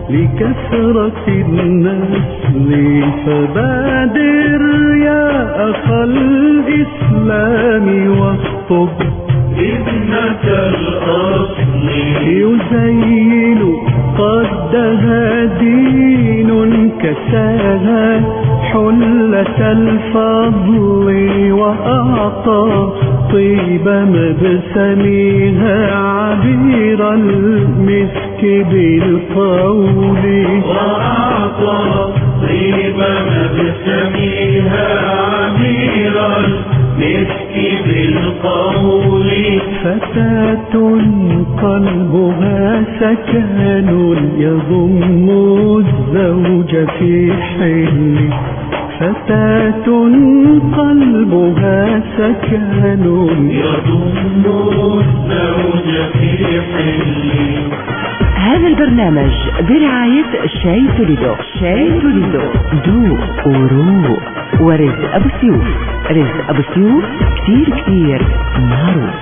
لكثرة النسل، فبادر يا أخا الإسلام واخطب ابنة الأصل. يزين قدها دين كساها حلة الفضل، وأعطى طيب مبسمها عبير المسك بالقول. وأعطى طيب مبسمها عبير المسك بالقول. فتاة قلبها سكن يضم الزوج في حل. فتاة قلبها سكن يضم الزوج في حل. هذا البرنامج برعاية شاي توليدو. شاي توليدو ذوق وروق. ورزق أبو سيوف. رزق أبو سيوف كتير معروف.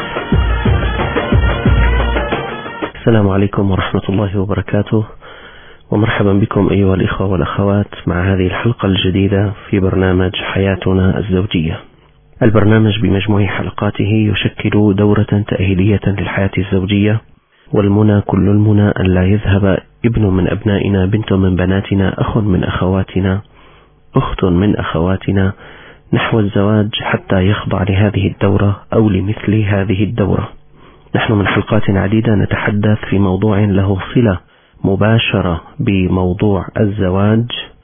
السلام عليكم ورحمة الله وبركاته، ومرحبا بكم أيها الإخوة والأخوات مع هذه الحلقة الجديدة في برنامج حياتنا الزوجية. البرنامج بمجموع حلقاته يشكل دورة تأهيلية للحياة الزوجية، والمنى كل المنى أن لا يذهب ابن من أبنائنا، بنت من بناتنا، أخ من أخواتنا، أخت من أخواتنا نحو الزواج حتى يخضع لهذه الدورة أو لمثل هذه الدورة. نحن من حلقات عديدة نتحدث في موضوع له صلة مباشرة بموضوع الزواج،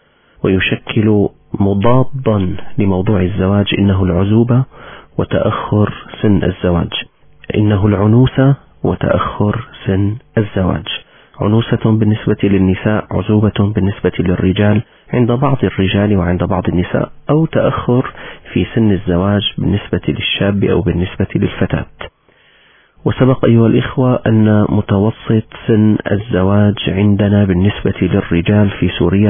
ويشكل مضادا لموضوع الزواج، إنه العزوبة وتأخر سن الزواج. إنه العنوسة وتأخر سن الزواج. عنوسة بالنسبة للنساء، عزوبة بالنسبة للرجال عند بعض الرجال وعند بعض النساء، أو تأخر في سن الزواج بالنسبة للشاب أو بالنسبة للفتاة. وسبق أيها الإخوة أن متوسط سن الزواج عندنا بالنسبة للرجال في سوريا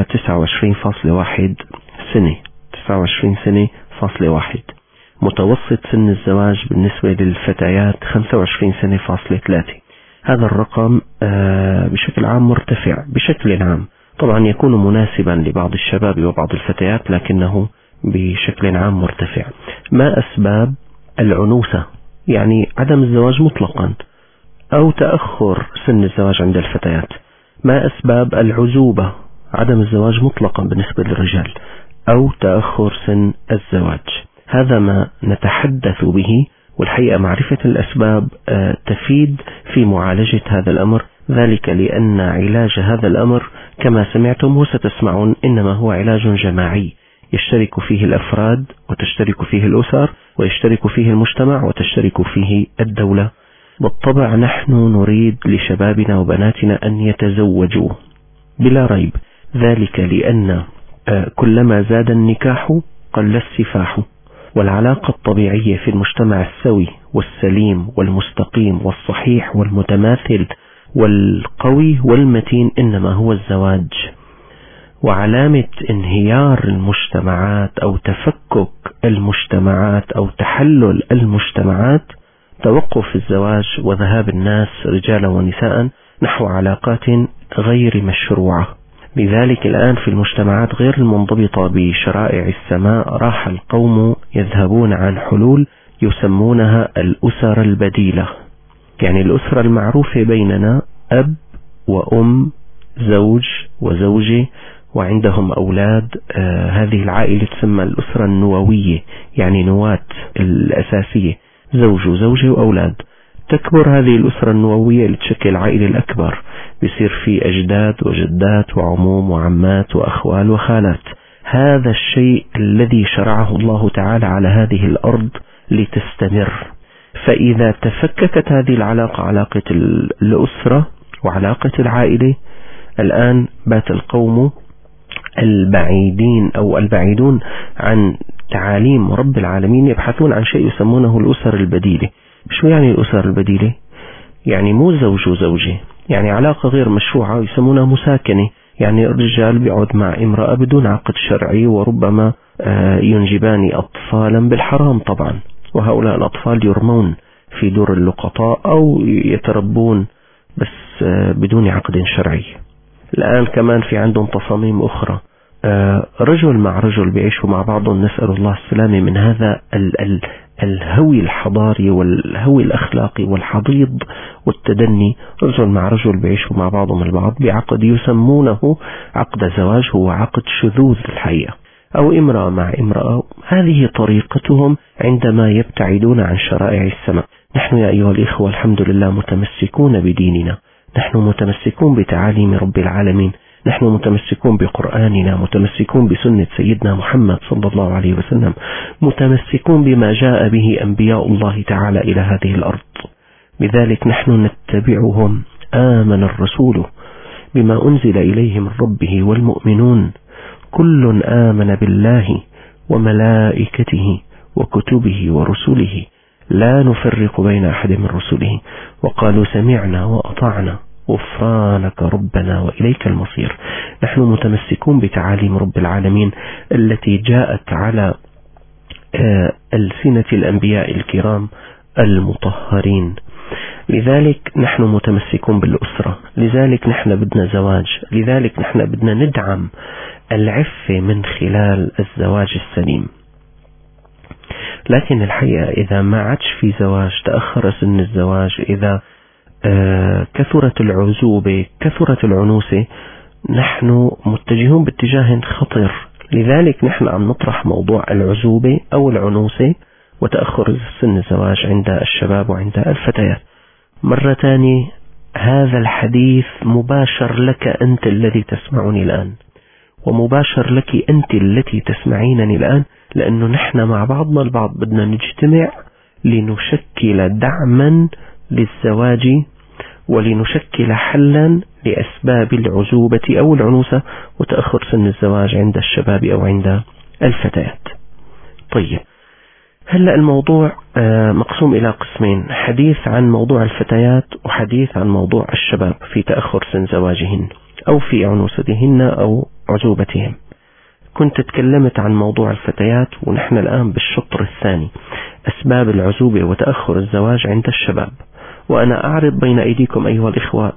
29.1 سنة. 29 سنة فاصلة واحد. متوسط سن الزواج بالنسبة للفتيات 25 سنة فاصلة 3. هذا الرقم بشكل عام مرتفع بشكل عام، طبعا يكون مناسبا لبعض الشباب وبعض الفتيات، لكنه بشكل عام مرتفع. ما أسباب العنوسة؟ يعني عدم الزواج مطلقا أو تأخر سن الزواج عند الفتيات. ما أسباب العزوبة؟ عدم الزواج مطلقا بالنسبة للرجال أو تأخر سن الزواج. هذا ما نتحدث به، والحقيقة معرفة الأسباب تفيد في معالجة هذا الأمر، ذلك لأن علاج هذا الأمر كما سمعتم وستسمعون إنما هو علاج جماعي يشترك فيه الأفراد وتشترك فيه الأسر ويشترك فيه المجتمع وتشترك فيه الدولة. بالطبع نحن نريد لشبابنا وبناتنا أن يتزوجوا بلا ريب، ذلك لأن كلما زاد النكاح قل السفاح، والعلاقة الطبيعية في المجتمع السوي والسليم والمستقيم والصحيح والمتماثل والقوي والمتين إنما هو الزواج. وعلامة انهيار المجتمعات أو تفكك المجتمعات أو تحلل المجتمعات توقف الزواج وذهاب الناس رجالا ونساء نحو علاقات غير مشروعة. لذلك الآن في المجتمعات غير المنضبطة بشرائع السماء راح القوم يذهبون عن حلول يسمونها الأسر البديلة. يعني الأسرة المعروفة بيننا أب وأم، زوج وزوجة وعندهم أولاد، هذه العائلة تسمى الأسرة النووية، يعني نواة الأساسية، زوج وزوجة وأولاد. تكبر هذه الأسرة النووية لتشكل العائلة الأكبر، بيصير في أجداد وجدات وعموم وعمات وأخوال وخالات. هذا الشيء الذي شرعه الله تعالى على هذه الأرض لتستمر. فإذا تفككت هذه العلاقة، علاقة الأسرة وعلاقة العائلة، الآن بات القوم البعيدين أو البعيدون عن تعاليم رب العالمين يبحثون عن شيء يسمونه الأسر البديلة. شو يعني الأسر البديلة؟ يعني مو زوج وزوجة، يعني علاقة غير مشروعة يسمونها مساكنة. يعني الرجال بيعود مع امرأة بدون عقد شرعي، وربما ينجبان أطفالا بالحرام طبعا، وهؤلاء الأطفال يرمون في دور اللقطاء أو يتربون بس بدون عقد شرعي. الآن كمان في عندهم تصاميم أخرى. رجل مع رجل بيعيشوا مع بعضهم، نسأل الله السلامة من هذا الهوي الحضاري والهوي الأخلاقي والحضيض والتدني. رجل مع رجل بيعيشوا مع بعضهم البعض بعقد يسمونه عقد زواج، هو عقد شذوذ الحقيقة، أو امرأة مع امرأة. هذه طريقتهم عندما يبتعدون عن شرائع السماء. نحن يا أيها الإخوة الحمد لله متمسكون بديننا، نحن متمسكون بتعاليم رب العالمين، نحن متمسكون بقرآننا، متمسكون بسنة سيدنا محمد صلى الله عليه وسلم، متمسكون بما جاء به أنبياء الله تعالى إلى هذه الأرض. لذلك نحن نتبعهم. آمن الرسول بما أنزل إليه من ربه والمؤمنون كل آمن بالله وملائكته وكتبه ورسله لا نفرق بين أحد من رسله وقالوا سمعنا وأطعنا غفرانك ربنا وإليك المصير. نحن متمسكون بتعاليم رب العالمين التي جاءت على ألسنة الأنبياء الكرام المطهرين. لذلك نحن متمسكون بالأسرة، لذلك نحن بدنا زواج، لذلك نحن بدنا ندعم العفة من خلال الزواج السليم. لكن الحقيقة إذا ما عادش في زواج، تأخر سن الزواج، إذا كثرت العزوبة، كثرت العنوسة، نحن متجهون باتجاه خطر. لذلك نحن عم نطرح موضوع العزوبة أو العنوسة وتأخر سن الزواج عند الشباب وعند الفتيات. مرة تانية هذا الحديث مباشر لك أنت الذي تسمعني الآن، ومباشر لك أنت التي تسمعينني الآن، لأنه نحن مع بعضنا البعض بدنا نجتمع لنشكل دعما للزواج ولنشكل حلا لأسباب العزوبة أو العنوسة وتأخر سن الزواج عند الشباب أو عند الفتيات. طيب، هلأ الموضوع مقسوم إلى قسمين: حديث عن موضوع الفتيات وحديث عن موضوع الشباب في تأخر سن زواجهن أو في عنوستهن أو عزوبتهم. كنت تكلمت عن موضوع الفتيات، ونحن الآن بالشطر الثاني: أسباب العزوبة وتأخر الزواج عند الشباب. وأنا أعرض بين أيديكم أيها الإخوة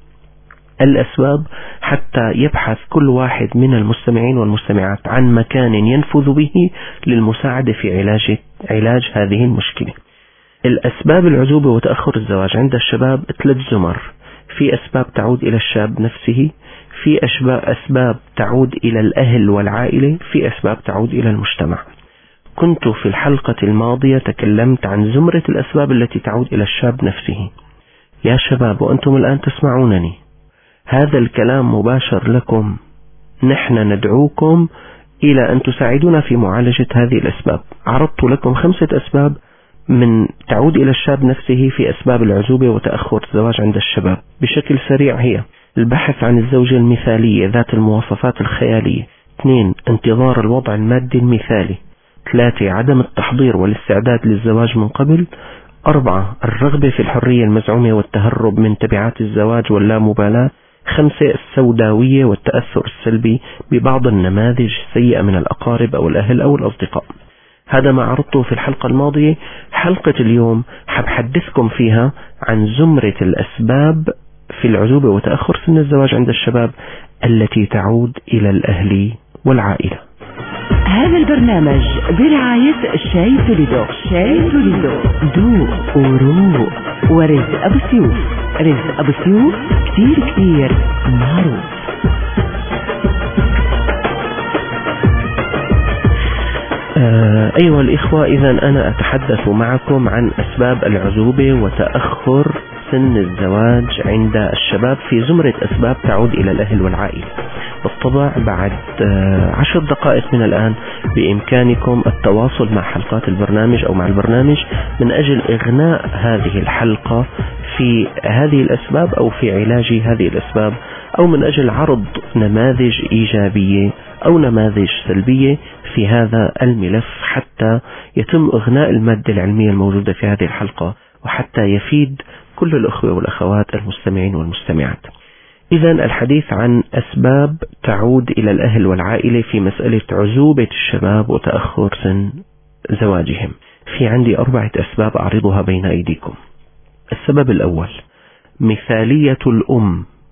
الأسباب حتى يبحث كل واحد من المستمعين والمستمعات عن مكان ينفذ به للمساعدة في علاج هذه المشكلة. الأسباب العزوبة وتأخر الزواج عند الشباب 3 زمر. في أسباب تعود إلى الشاب نفسه، في أسباب تعود إلى الأهل والعائلة، في أسباب تعود إلى المجتمع. كنت في الحلقة الماضية تكلمت عن زمرة الأسباب التي تعود إلى الشاب نفسه. يا شباب وأنتم الآن تسمعونني، هذا الكلام مباشر لكم. نحن ندعوكم إلى أن تساعدونا في معالجة هذه الأسباب. عرضت لكم 5 أسباب من تعود إلى الشاب نفسه في أسباب العزوبة وتأخر الزواج عند الشباب. بشكل سريع: هي البحث عن الزوجة المثالية ذات المواصفات الخيالية. 2 انتظار الوضع المادي المثالي. 3 عدم التحضير والاستعداد للزواج من قبل. 4 الرغبة في الحرية المزعومة والتهرب من تبعات الزواج واللامبالاة. 5 السوداوية والتأثر السلبي ببعض النماذج السيئة من الأقارب أو الأهل أو الأصدقاء. هذا ما عرضته في الحلقة الماضية. حلقة اليوم حبحدثكم فيها عن زمرة الأسباب في العزوبة وتأخر سن الزواج عند الشباب التي تعود إلى الأهل والعائلة. هذا البرنامج برعاية شاي توليدو. شاي توليدو دوق وروق. ورزق أبو سيوف. رزق أبو سيوف كتير معروف. أيها الإخوة، إذا أنا أتحدث معكم عن أسباب العزوبة وتأخر سن الزواج عند الشباب في زمرة أسباب تعود إلى الأهل والعائلة. بالطبع بعد 10 دقائق من الآن بإمكانكم التواصل مع حلقات البرنامج أو مع البرنامج من أجل إغناء هذه الحلقة في هذه الأسباب أو في علاج هذه الأسباب، أو من أجل عرض نماذج إيجابية أو نماذج سلبية في هذا الملف حتى يتم إغناء المادة العلمية الموجودة في هذه الحلقة، وحتى يفيد كل الأخوة والأخوات المستمعين والمستمعات. إذا الحديث عن أسباب تعود إلى الأهل والعائلة في مسألة عزوبة الشباب وتأخر سن زواجهم. في عندي 4 أسباب أعرضها بين أيديكم. السبب الأول: مثالية الأم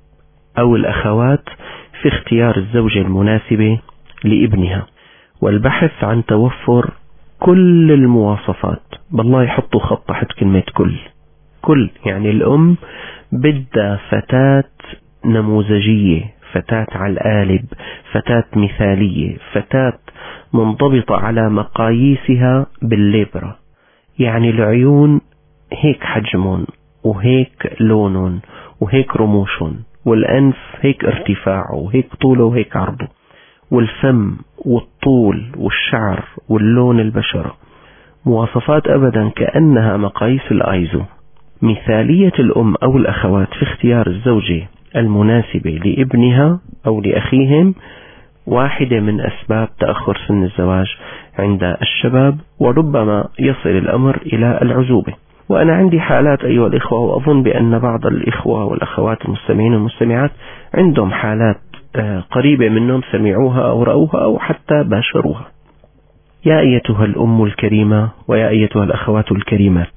أو الأخوات في اختيار الزوجة المناسبة لابنها، والبحث عن توفر كل المواصفات. بالله يحطوا خط تحت كلمة كل يعني الأم بدها فتاة نموذجية، فتاة على القالب، فتاة مثالية، فتاة منضبطة على مقاييسها بالليبرة، يعني العيون هيك حجمهم وهيك لونهم وهيك رموشهم، والأنف هيك ارتفاعه وهيك طوله وهيك عرضه، والفم والطول والشعر واللون البشرة، مواصفات أبدا كأنها مقاييس الآيزو. مثالية الأم أو الأخوات في اختيار الزوجة المناسبة لابنها أو لأخيهم واحدة من أسباب تأخر سن الزواج عند الشباب، وربما يصل الأمر إلى العزوبة. وأنا عندي حالات أيها الإخوة، وأظن بأن بعض الإخوة والأخوات المستمعين والمستمعات عندهم حالات قريبة منهم سمعوها أو رأوها أو حتى باشروها. يا أيتها الأم الكريمة ويا أيتها الأخوات الكريمات،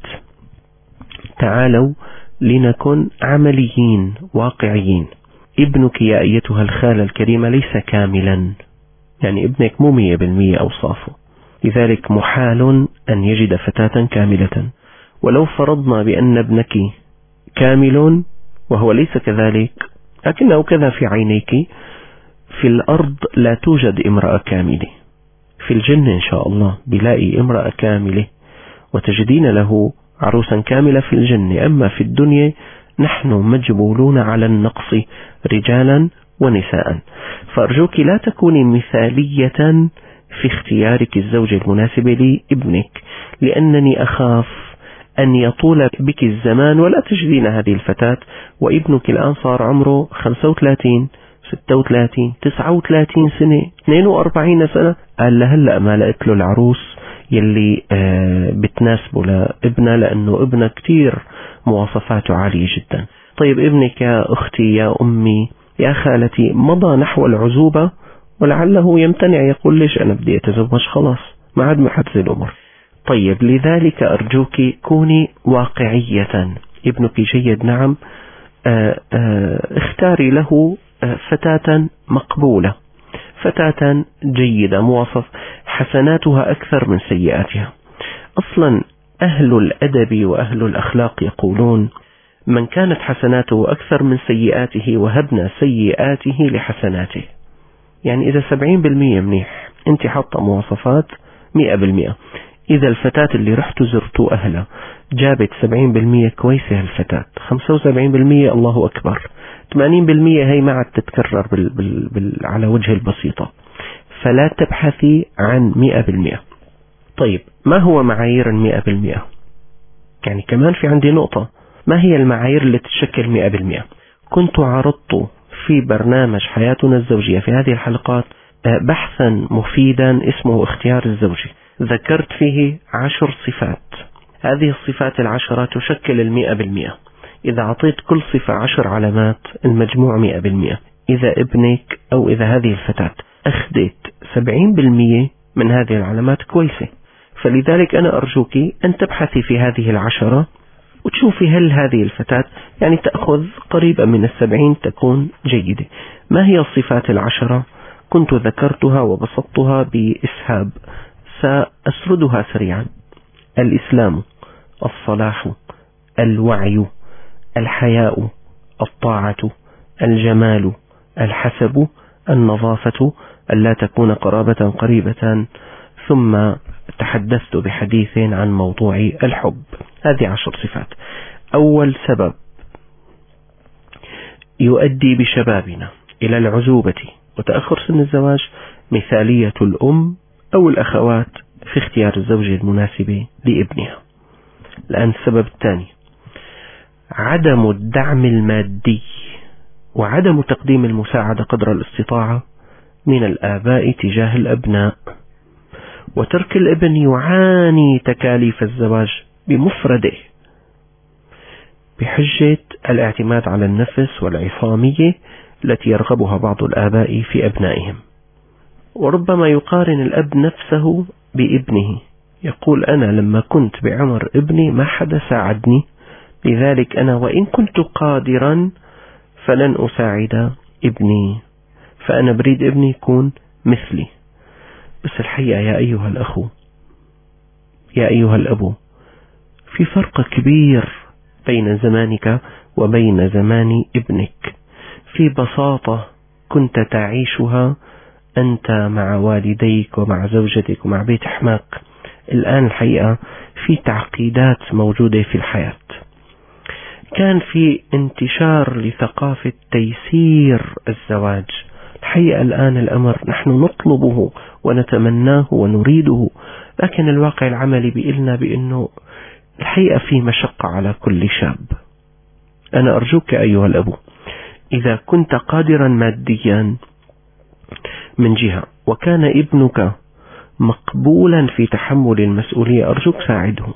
تعالوا لنكن عمليين واقعيين. ابنك يا أيتها الخالة الكريمة ليس كاملا، يعني ابنك مو 100% أوصافه، لذلك محال أن يجد فتاة كاملة. ولو فرضنا بأن ابنك كامل وهو ليس كذلك، لكنه كذا في عينيك، في الأرض لا توجد امرأة كاملة. في الجنة إن شاء الله بلاقي امرأة كاملة وتجدين له عروسا كاملة في الجنة. أما في الدنيا نحن مجبولون على النقص رجالا ونساء. فأرجوك لا تكوني مثالية في اختيارك الزوجة المناسبة لابنك، لأنني أخاف أن يطول بك الزمان ولا تجدين هذه الفتاة وابنك الآن صار عمره 35 36 39 سنة 42 سنة، قال لهلأ ما لقيت له العروس يلي بتناسبه لابنه، لأنه ابنه كتير مواصفاته عالية جدا. طيب ابنك يا أختي يا أمي يا خالتي مضى نحو العزوبة ولعله يمتنع، يقول ليش أنا بدي أتزوج، خلاص ما عاد محدث الأمر. طيب لذلك أرجوك كوني واقعية. ابنك جيد نعم، اختاري له فتاة مقبولة، فتاة جيدة مواصف حسناتها أكثر من سيئاتها. أصلا أهل الأدب وأهل الأخلاق يقولون من كانت حسناته أكثر من سيئاته وهبنا سيئاته لحسناته. يعني إذا 70% منيح أنت حاطة مواصفات 100%، إذا الفتاة اللي رحت زرتوا أهلها جابت 70% كويسة، الفتاة 75% الله أكبر، 80% هي ما عاد تتكرر على وجه البسيطة. فلا تبحثي عن 100%. طيب ما هو معايير 100%؟ يعني كمان في عندي نقطة، ما هي المعايير اللي تشكل 100%؟ كنت عرضت في برنامج حياتنا الزوجية في هذه الحلقات بحثا مفيدا اسمه اختيار الزوجي، ذكرت فيه 10 صفات. هذه الصفات 10 تشكل 100%. إذا أعطيت كل صفة 10 علامات المجموع 100%. إذا ابنك أو إذا هذه الفتاة أخذت 70% من هذه العلامات كويسة، فلذلك أنا أرجوك أن تبحثي في هذه 10 وتشوفي هل هذه الفتاة يعني تأخذ قريبا من 70 تكون جيدة. ما هي الصفات 10؟ كنت ذكرتها وبسطتها بإسهاب، سأسردها سريعا: الإسلام، الصلاح، الوعي، الحياء، الطاعة، الجمال، الحسب، النظافة، ألا تكون قرابة قريبة، ثم تحدثت بحديث عن موضوع الحب. هذه 10 صفات. أول سبب يؤدي بشبابنا إلى العزوبة وتأخر سن الزواج مثالية الأم أو الأخوات في اختيار الزوجة المناسبة لابنها. الآن السبب الثاني عدم الدعم المادي وعدم تقديم المساعدة قدر الاستطاعة من الآباء تجاه الأبناء، وترك الابن يعاني تكاليف الزواج بمفرده بحجة الاعتماد على النفس والعصامية التي يرغبها بعض الآباء في أبنائهم. وربما يقارن الأب نفسه بابنه، يقول أنا لما كنت بعمر ابني ما حدا ساعدني، لذلك أنا وإن كنت قادرا فلن أساعد ابني، فأنا بريد ابني يكون مثلي. بس الحقيقة يا أيها الأخو، يا أيها الأبو، في فرق كبير بين زمانك وبين زمان ابنك. في بساطة كنت تعيشها أنت مع والديك ومع زوجتك ومع بيت حماك، الآن الحقيقة في تعقيدات موجودة في الحياة. كان في انتشار لثقافة تيسير الزواج، الحقيقة الآن الأمر نحن نطلبه ونتمناه ونريده، لكن الواقع العملي بيقلنا بأنه الحقيقة في مشقة على كل شاب. أنا أرجوك أيها الأبو، إذا كنت قادرا ماديا من جهة وكان ابنك مقبولا في تحمل المسؤولية، أرجوك ساعده.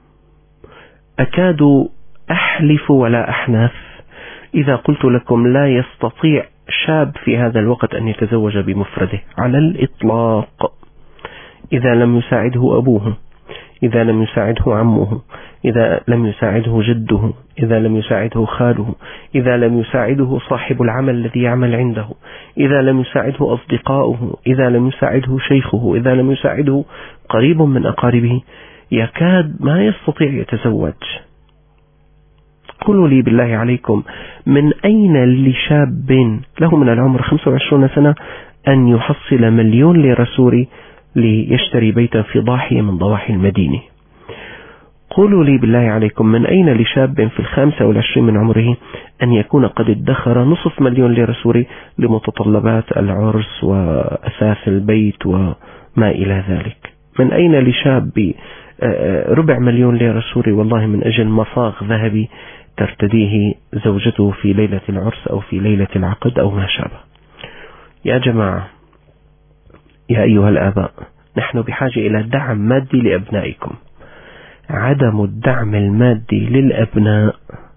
أكاد أحلف ولا أحنث إذا قلت لكم لا يستطيع شاب في هذا الوقت أن يتزوج بمفرده على الإطلاق إذا لم يساعده أبوه، إذا لم يساعده عمه، إذا لم يساعده جده، إذا لم يساعده خاله، إذا لم يساعده صاحب العمل الذي يعمل عنده، إذا لم يساعده أصدقاؤه، إذا لم يساعده شيخه، إذا لم يساعده قريب من أقاربه، يكاد ما يستطيع يتزوج. قولوا لي بالله عليكم، من أين لشاب له من العمر 25 سنة أن يحصل 1,000,000 ليرة سوري ليشتري بيتا في ضاحية من ضواحي المدينة؟ قولوا لي بالله عليكم، من أين لشاب في 25 من عمره أن يكون قد ادخر 500,000 ليرة سوري لمتطلبات العرس وأساس البيت وما إلى ذلك؟ من أين لشاب 400,000 ليرة سوري والله من أجل مصاغ ذهبي ترتديه زوجته في ليلة العرس أو في ليلة العقد أو ما شابه؟ يا جماعة، يا أيها الآباء، نحن بحاجة إلى دعم مادي لأبنائكم. عدم الدعم المادي للأبناء،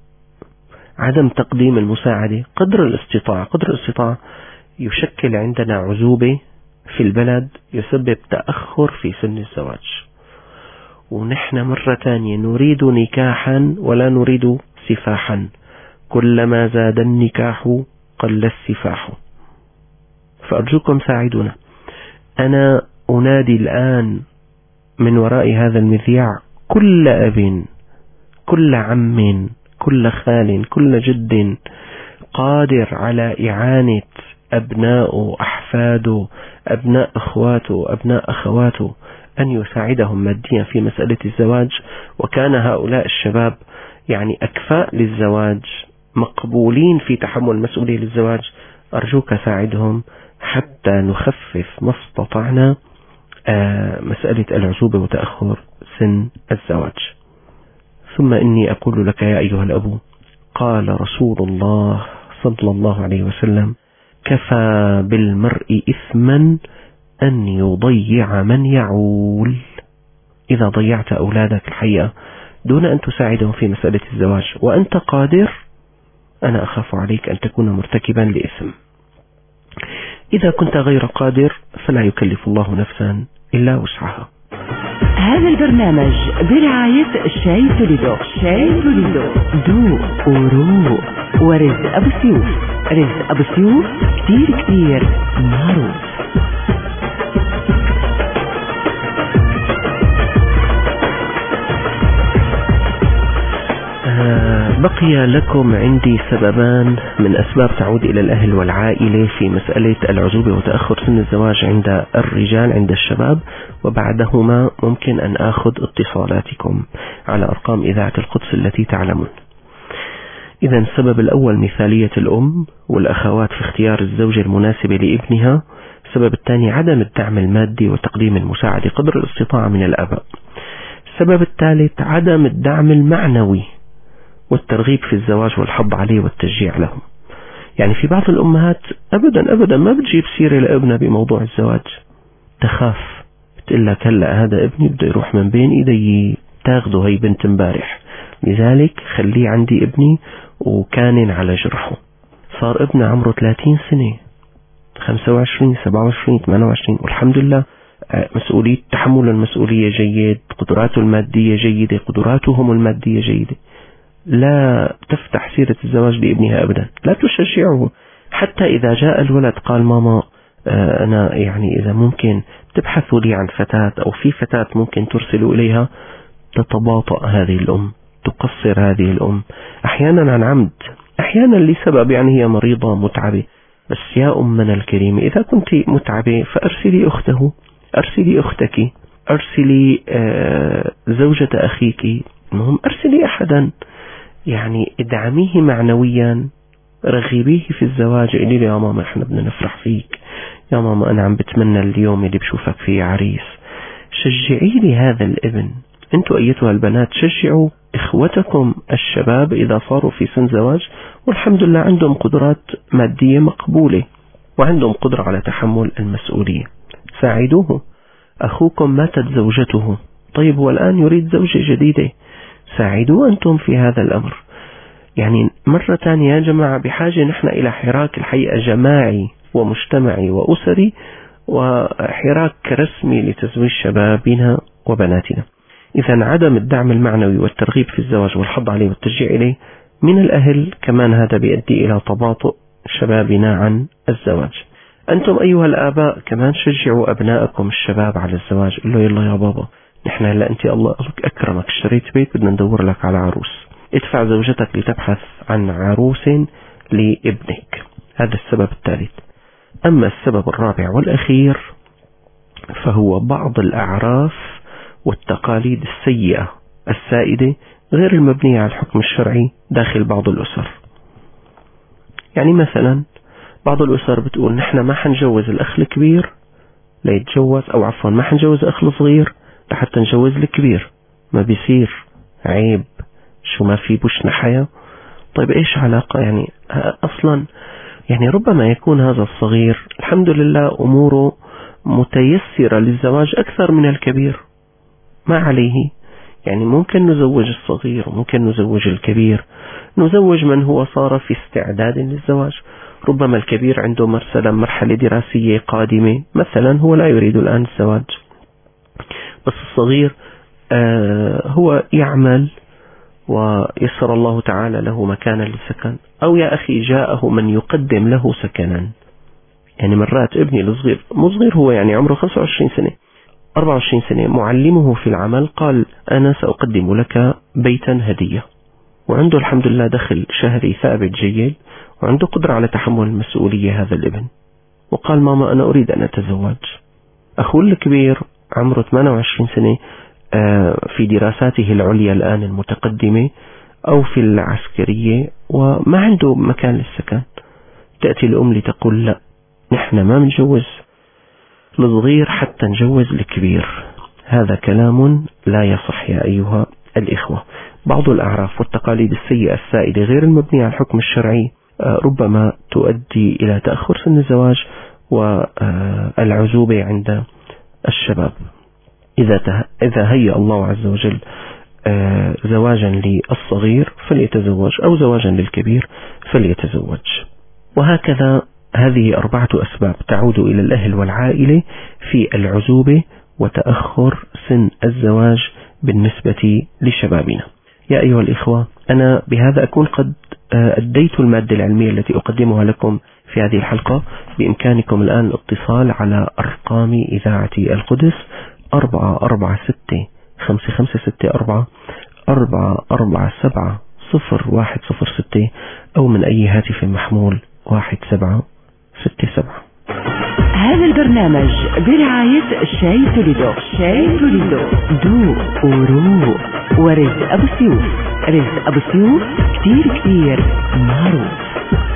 عدم تقديم المساعدة قدر الاستطاعة يشكل عندنا عزوبة في البلد، يسبب تأخر في سن الزواج. ونحن مرة ثانية نريد نكاحا ولا نريد سفاحا، كلما زاد النكاح قل السفاح. فأرجوكم ساعدونا. أنا أنادي الآن من وراء هذا المذياع كل أب، كل عم، كل خال، كل جد قادر على إعانة أبناء أحفاده، أبناء أخواته، أبناء أخواته، أن يساعدهم ماديا في مسألة الزواج. وكان هؤلاء الشباب يعني أكفاء للزواج، مقبولين في تحمل مسؤولية للزواج، أرجوك ساعدهم حتى نخفف ما استطعنا مسألة العزوبة وتأخر سن الزواج. ثم إني أقول لك يا أيها الأبو، قال رسول الله صلى الله عليه وسلم: كفى بالمرء إثما أن يضيع من يعول. إذا ضيعت أولادك الحقيقة دون أن تساعدهم في مسألة الزواج وأنت قادر، أنا أخاف عليك أن تكون مرتكبا لإثم. إذا كنت غير قادر فلا يكلف الله نفسا إلا وسعها. هذا البرنامج برعاية شاي توليدو. شاي توليدو، ذوق وروق ورزق أبو سيوف. رزق أبو سيوف كتير معروف. بقي لكم عندي سببان من أسباب تعود إلى الأهل والعائلة في مسألة العزوبة وتأخر سن الزواج عند الرجال، عند الشباب، وبعدهما ممكن أن أخذ اتصالاتكم على أرقام إذاعة القدس التي تعلمون. إذا السبب الأول مثالية الأم والأخوات في اختيار الزوجة المناسبة لابنها. السبب الثاني عدم الدعم المادي وتقديم المساعدة قدر الاستطاعة من الآباء. السبب الثالث عدم الدعم المعنوي والترغيب في الزواج والحض عليه والتشجيع له. يعني في بعض الأمهات أبدا ما بتجيب سيرة لابنها بموضوع الزواج، تخاف، بتقول لك هلأ هذا ابني بده يروح من بين إيدي، تاخده هي بنت امبارح، لذلك خليه عندي ابني وكان على جرحه. صار ابنه عمره 30 سنة، 25 27 28، والحمد لله مسؤولية، تحمل المسؤولية جيد، قدراته المادية جيدة، قدراتهم المادية جيدة. لا تفتح سيرة الزواج لابنها أبدا، لا تشجعه. حتى إذا جاء الولد قال ماما أنا يعني إذا ممكن تبحثوا لي عن فتاة أو في فتاة ممكن ترسلوا إليها، تتباطأ هذه الأم، تقصر هذه الأم، أحيانا عن عمد، أحيانا لسبب يعني هي مريضة متعبة. بس يا أمنا الكريمة، إذا كنت متعبة فأرسلي أخته، أرسلي أختك، أرسلي زوجة أخيك، المهم أرسلي أحدا، يعني ادعميه معنويا، رغبيه في الزواج. قولي له يا ماما احنا بدنا نفرح فيك، يا ماما أنا عم بتمنى اليوم اللي بشوفك فيه عريس. شجعي لي هذا الابن. انتوا أيتها البنات شجعوا إخوتكم الشباب إذا صاروا في سن زواج والحمد لله عندهم قدرات مادية مقبولة وعندهم قدرة على تحمل المسؤولية، ساعدوه. أخوكم ماتت زوجته، طيب هو الآن يريد زوجة جديدة، ساعدوه أنتم في هذا الأمر. يعني مرة ثانية يا جماعة بحاجة نحن إلى حراك الحقيقة جماعي ومجتمعي وأسري، وحراك رسمي لتزويج شبابنا وبناتنا. إذا عدم الدعم المعنوي والترغيب في الزواج والحض عليه والتشجيع إليه من الأهل كمان هذا بيؤدي إلى تباطؤ شبابنا عن الزواج. أنتم أيها الآباء كمان شجعوا أبنائكم الشباب على الزواج. قل له يلا يا بابا نحن هلا أنت الله أكرمك اشتريت بيت بدنا ندور لك على عروس، ادفع زوجتك لتبحث عن عروس لابنك. هذا السبب الثالث. أما السبب الرابع والأخير فهو بعض الأعراف والتقاليد السيئة السائدة غير المبنية على الحكم الشرعي داخل بعض الأسر. يعني مثلا بعض الأسر بتقول نحن ما حنجوز الأخ الكبير ليتجوز، أو عفوا ما حنجوز الأخ الصغير لحتى نجوز الكبير، ما بيصير، عيب، شو ما في بوش نحيا. طيب إيش علاقة يعني أصلا؟ يعني ربما يكون هذا الصغير الحمد لله أموره متيسرة للزواج أكثر من الكبير، ما عليه، يعني ممكن نزوج الصغير وممكن نزوج الكبير، نزوج من هو صار في استعداد للزواج. ربما الكبير عنده مرحلة دراسية قادمة مثلا، هو لا يريد الآن الزواج، بس الصغير هو يعمل ويسر الله تعالى له مكانا للسكن، أو يا أخي جاءه من يقدم له سكنا. يعني مرات ابني الصغير مو صغير، هو يعني عمره 25 سنة 24 سنة، معلمه في العمل قال أنا سأقدم لك بيتا هدية، وعنده الحمد لله دخل شهري ثابت جيد وعنده قدرة على تحمل المسؤولية هذا الابن، وقال ماما أنا أريد أن أتزوج. أخوه الكبير عمره 28 سنة في دراساته العليا الآن المتقدمة أو في العسكرية وما عنده مكان للسكن. تأتي الأم لتقول لا نحن ما بنجوز الصغير حتى نجوز الكبير. هذا كلام لا يصح يا أيها الإخوة. بعض الأعراف والتقاليد السيئة السائدة غير المبنية على الحكم الشرعي ربما تؤدي إلى تأخر سن الزواج والعزوبة عند الشباب. إذا هيأ الله عز وجل زواجا للصغير فليتزوج، أو زواجا للكبير فليتزوج. وهكذا هذه 4 أسباب تعود إلى الأهل والعائلة في العزوبة وتأخر سن الزواج بالنسبة لشبابنا. يا أيها الإخوة، أنا بهذا أكون قد أديت المادة العلمية التي أقدمها لكم في هذه الحلقة. بإمكانكم الآن الاتصال على أرقام إذاعة القدس 446-5564 447-0106 أو من أي هاتف محمول 1767. هذا البرنامج برعاية شاي توليدو. شاي توليدو ذوق وروق. ورزق أبو سيوف. رزق أبو سيوف كتير معروف.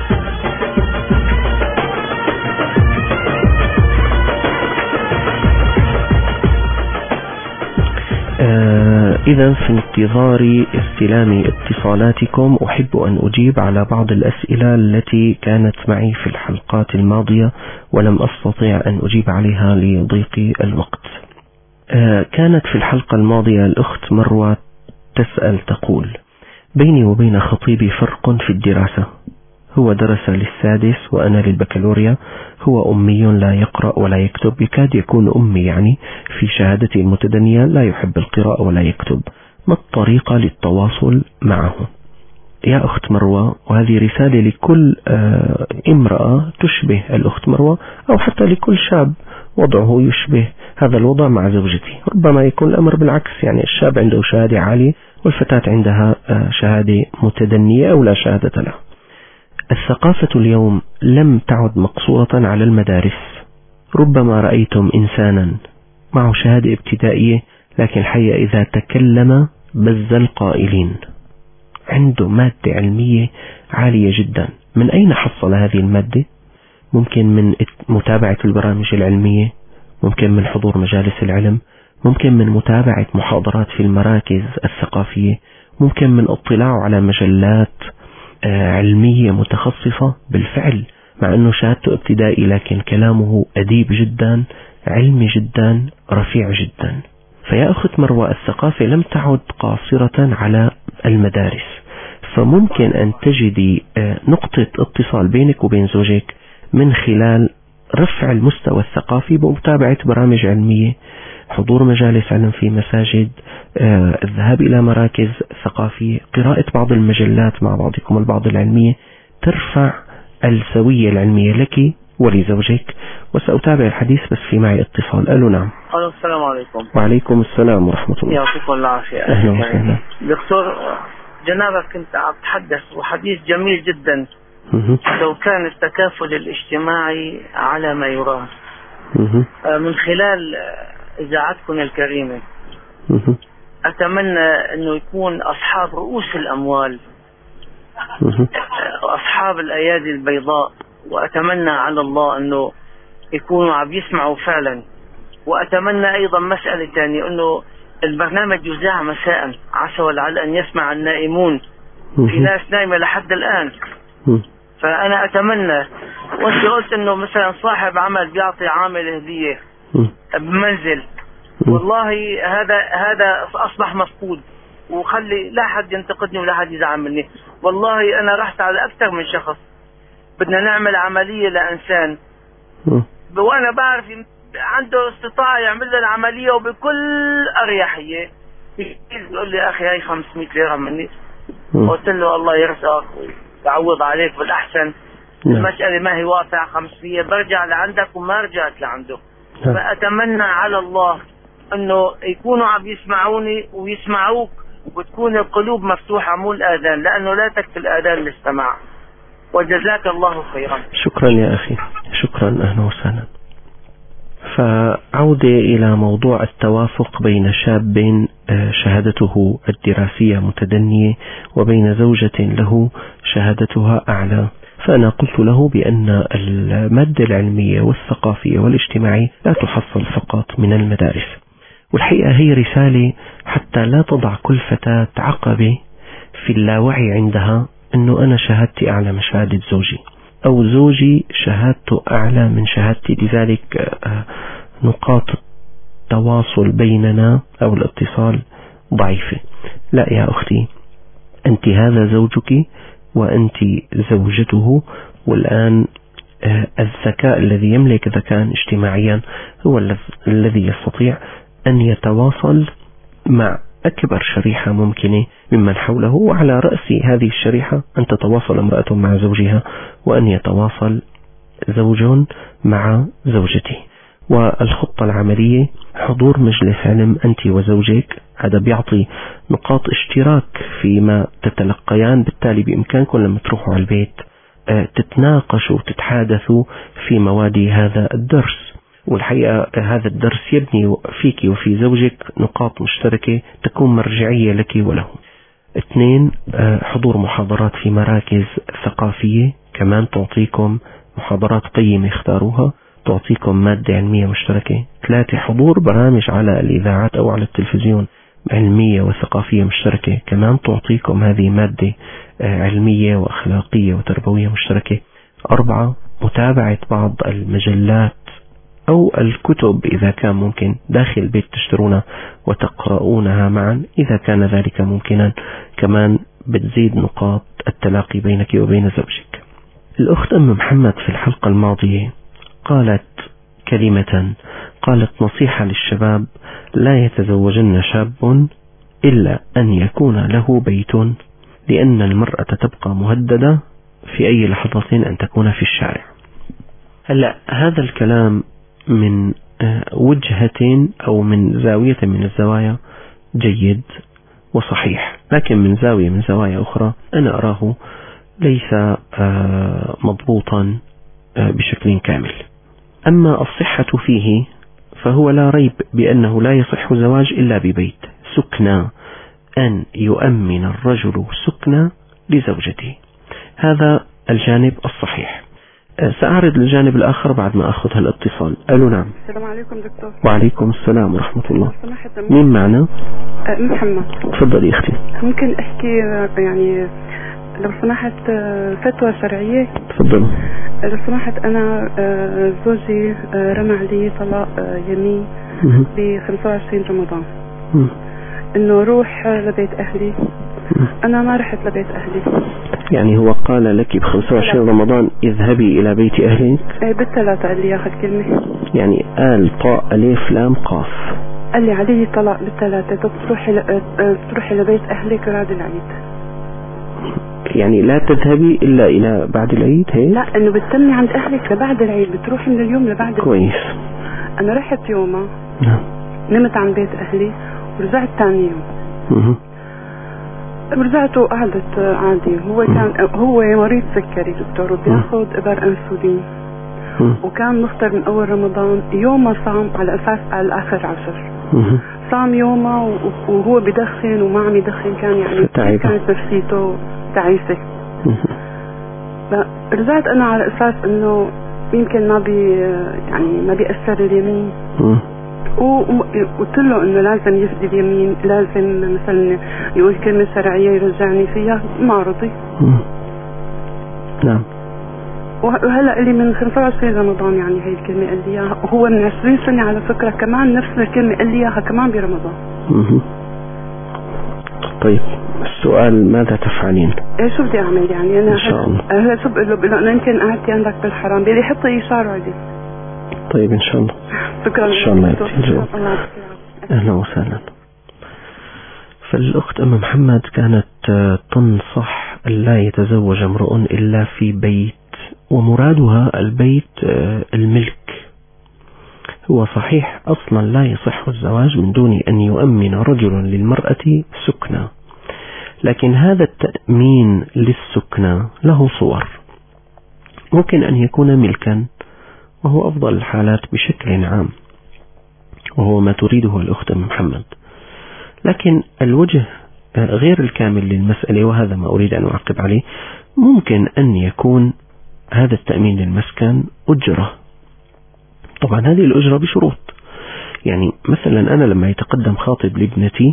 إذا في انتظار استلام اتصالاتكم أحب أن أجيب على بعض الأسئلة التي كانت معي في الحلقات الماضية ولم أستطيع أن أجيب عليها لضيق الوقت. كانت في الحلقة الماضية الأخت مروة تسأل تقول: بيني وبين خطيبي فرق في الدراسة، هو درس للسادس وأنا للبكالوريا، هو أمي لا يقرأ ولا يكتب، يكاد يكون أمي يعني في شهادتي المتدنية، لا يحب القراءة ولا يكتب، ما الطريقة للتواصل معه؟ يا أخت مروة، وهذه رسالة لكل امرأة تشبه الأخت مروة، أو حتى لكل شاب وضعه يشبه هذا الوضع مع زوجته. ربما يكون الأمر بالعكس، يعني الشاب عنده شهادة عالية والفتاة عندها شهادة متدنية أو لا شهادة له. الثقافة اليوم لم تعد مقصورة على المدارس. ربما رأيتم إنسانا معه شهادة ابتدائية لكن الحقيقة إذا تكلم بز القائلين، عنده مادة علمية عالية جدا. من أين حصل هذه المادة؟ ممكن من متابعة البرامج العلمية، ممكن من حضور مجالس العلم، ممكن من متابعة محاضرات في المراكز الثقافية، ممكن من اطلاعه على مجلات علمية متخصصة. بالفعل مع أنه شهادته ابتدائي لكن كلامه أديب جدا، علمي جدا، رفيع جدا. فيا أخت مروة، الثقافة لم تعد قاصرة على المدارس، فممكن أن تجدي نقطة اتصال بينك وبين زوجك من خلال رفع المستوى الثقافي بمتابعة برامج علمية، حضور مجالس علم في مساجد، الذهاب إلى مراكز ثقافية، قراءة بعض المجلات مع بعضكم البعض العلمية، ترفع السوية العلمية لك ولزوجك. وسأتابع الحديث بس في معي اتصال. ألو نعم. السلام عليكم. وعليكم السلام ورحمة الله. يعطيكم العافية. أهلا وسهلا. دكتور، جنابك كنت عم تحدث وحديث جميل جدا. لو كان التكافل الاجتماعي على ما يرام من خلال إذاعتكم الكريمة، أتمنى أنه يكون أصحاب رؤوس الأموال، أصحاب الأيادي البيضاء، وأتمنى على الله أنه يكونوا عم يسمعوا فعلا. وأتمنى أيضا مسألة ثانية، أنه البرنامج يذاع مساء عسى ولعل أن يسمع النائمون. في ناس نايمة لحد الآن، فأنا أتمنى. وانت قلت أنه مثلا صاحب عمل بيعطي عامل هدية بمنزل، والله هذا أصبح مفقود. وخلي لا حد ينتقدني ولا حد يزعل مني. والله أنا رحت على أكثر من شخص، بدنا نعمل عملية لإنسان وأنا بعرف عنده استطاعة يعمل له العملية وبكل أريحية. يقول لي أخي هاي 500 ليرة مني. قلت له الله يرزقك ويعوض عليك بالأحسن. المسألة ما هي واقع 500، برجع لعندك وما رجعت لعنده. فأتمنى على الله أنه يكونوا عم يسمعوني ويسمعوك، وتكون القلوب مفتوحة مو الآذان، لأنه لا تكفي الآذان للسماع. وجزاك الله خيرا. شكرا يا أخي، شكرا. أهلا وسهلا. فعودة إلى موضوع التوافق بين شاب شهادته الدراسية متدنية وبين زوجة له شهادتها أعلى. فأنا قلت له بأن المادة العلمية والثقافية والاجتماعية لا تحصل فقط من المدارس. والحقيقة هي رسالة حتى لا تضع كل فتاة عقبة في اللاوعي عندها أنه أنا شهادتي أعلى من شهادة زوجي، أو زوجي شهادته أعلى من شهادتي، لذلك نقاط التواصل بيننا أو الاتصال ضعيفة. لا يا أختي، أنت هذا زوجك وأنت زوجته، والآن الذكاء الذي يملك ذكاء اجتماعيا هو الذي يستطيع أن يتواصل مع أكبر شريحة ممكنة ممن حوله، وعلى رأس هذه الشريحة أن تتواصل امرأة مع زوجها، وأن يتواصل زوج مع زوجته. والخطة العملية حضور مجلس علم أنت وزوجك، هذا بيعطي نقاط اشتراك فيما تتلقيان، بالتالي بإمكانكم لما تروحوا على البيت تتناقشوا وتتحادثوا في مواد هذا الدرس. والحقيقة هذا الدرس يبني فيك وفي زوجك نقاط مشتركة تكون مرجعية لك وله. 2 حضور محاضرات في مراكز ثقافية، كمان تعطيكم محاضرات قيمة اختاروها، تعطيكم مادة علمية مشتركة. 3 حضور برامج على الإذاعات أو على التلفزيون علمية وثقافية مشتركة، كمان تعطيكم هذه مادة علمية وأخلاقية وتربوية مشتركة. 4 متابعة بعض المجلات أو الكتب إذا كان ممكن داخل البيت تشترونها وتقرؤونها معا إذا كان ذلك ممكنا، كمان بتزيد نقاط التلاقي بينك وبين زوجك. الأخت أم محمد في الحلقة الماضية قالت كلمة، قالت نصيحة للشباب: لا يتزوجن شاب إلا أن يكون له بيت، لأن المرأة تبقى مهددة في أي لحظة أن تكون في الشارع. هلأ هذا الكلام من وجهة أو من زاوية من الزوايا جيد وصحيح، لكن من زاوية من زوايا أخرى أنا أراه ليس مضبوطا بشكل كامل. أما الصحة فيه فهو لا ريب بأنه لا يصح زواج إلا ببيت سكنى، أن يؤمن الرجل سكنى لزوجته، هذا الجانب الصحيح. سأعرض الجانب الآخر بعد ما أخذ هالاتصال. ألو نعم. السلام عليكم دكتور. وعليكم السلام ورحمة الله. مين معنا؟ محمد. تفضلي أختي. ممكن أحكي يعني لو سمحت فتوى شرعية؟ تفضل. لو سمحت أنا زوجي رمى علي طلاق يمين ب 25 رمضان إنه روح لبيت أهلي. أنا ما رحت لبيت أهلي. يعني هو قال لك ب 25 رمضان اذهبي إلى بيت أهلك؟ بالثلاثة قال لي ياخذ كلمة. يعني قال طاء ألف لام قاف. قال لي علي طلاق بالثلاثة، تروحي لبيت أهلك بعد العيد. يعني لا تذهبي إلا إلى بعد العيد هيك؟ لا، إنه بتتمي عند أهلك لبعد العيد، بتروحي من اليوم لبعد العيد. كويس. أنا رحت يومها. نعم. نمت عن بيت أهلي ورجعت ثاني يوم. رجعت وقعدت عادي. هو مريض سكري دكتور وبياخذ إبر أنسولين، وكان مفطر من أول رمضان. يوم صام على أساس على آخر عشر صام يومه وهو بدخن وما عم يدخن، كان يعني كانت نفسيته تعيسة. رجعت أنا على أساس إنه يمكن ما بيأثر اليمين، وقلت له إنه لازم يفدي اليمين، لازم مثلا يقول كلمة شرعية يرجعني فيها، ما رضي. نعم. وهلا اللي من 25 رمضان يعني هي الكلمة قال لي اياها، وهو من 20 سنة على فكرة كمان نفس الكلمة قال لي اياها كمان برمضان. طيب السؤال ماذا تفعلين؟ شو بدي اعمل يعني انا؟ ان شاء الله. هلا شو بقول له؟ انا يمكن قعدتي عندك بالحرام، بدي يحط لي اشارة عندي. طيب ان شاء الله. شكرا. ان شاء الله يجي. اهلا وسهلا. فالأخت أم محمد كانت تنصح ألا يتزوج امرؤ إلا في بيت، ومرادها البيت الملك. هو صحيح أصلا لا يصح الزواج من دون أن يؤمن رجل للمرأة سكنى، لكن هذا التأمين للسكنى له صور. ممكن أن يكون ملكا، وهو أفضل الحالات بشكل عام، وهو ما تريده الأخت أم محمد. لكن الوجه غير الكامل للمسألة، وهذا ما أريد أن أعقب عليه، ممكن أن يكون هذا التأمين للمسكن أجرة. طبعا هذه الأجرة بشروط. يعني مثلا أنا لما يتقدم خاطب لابنتي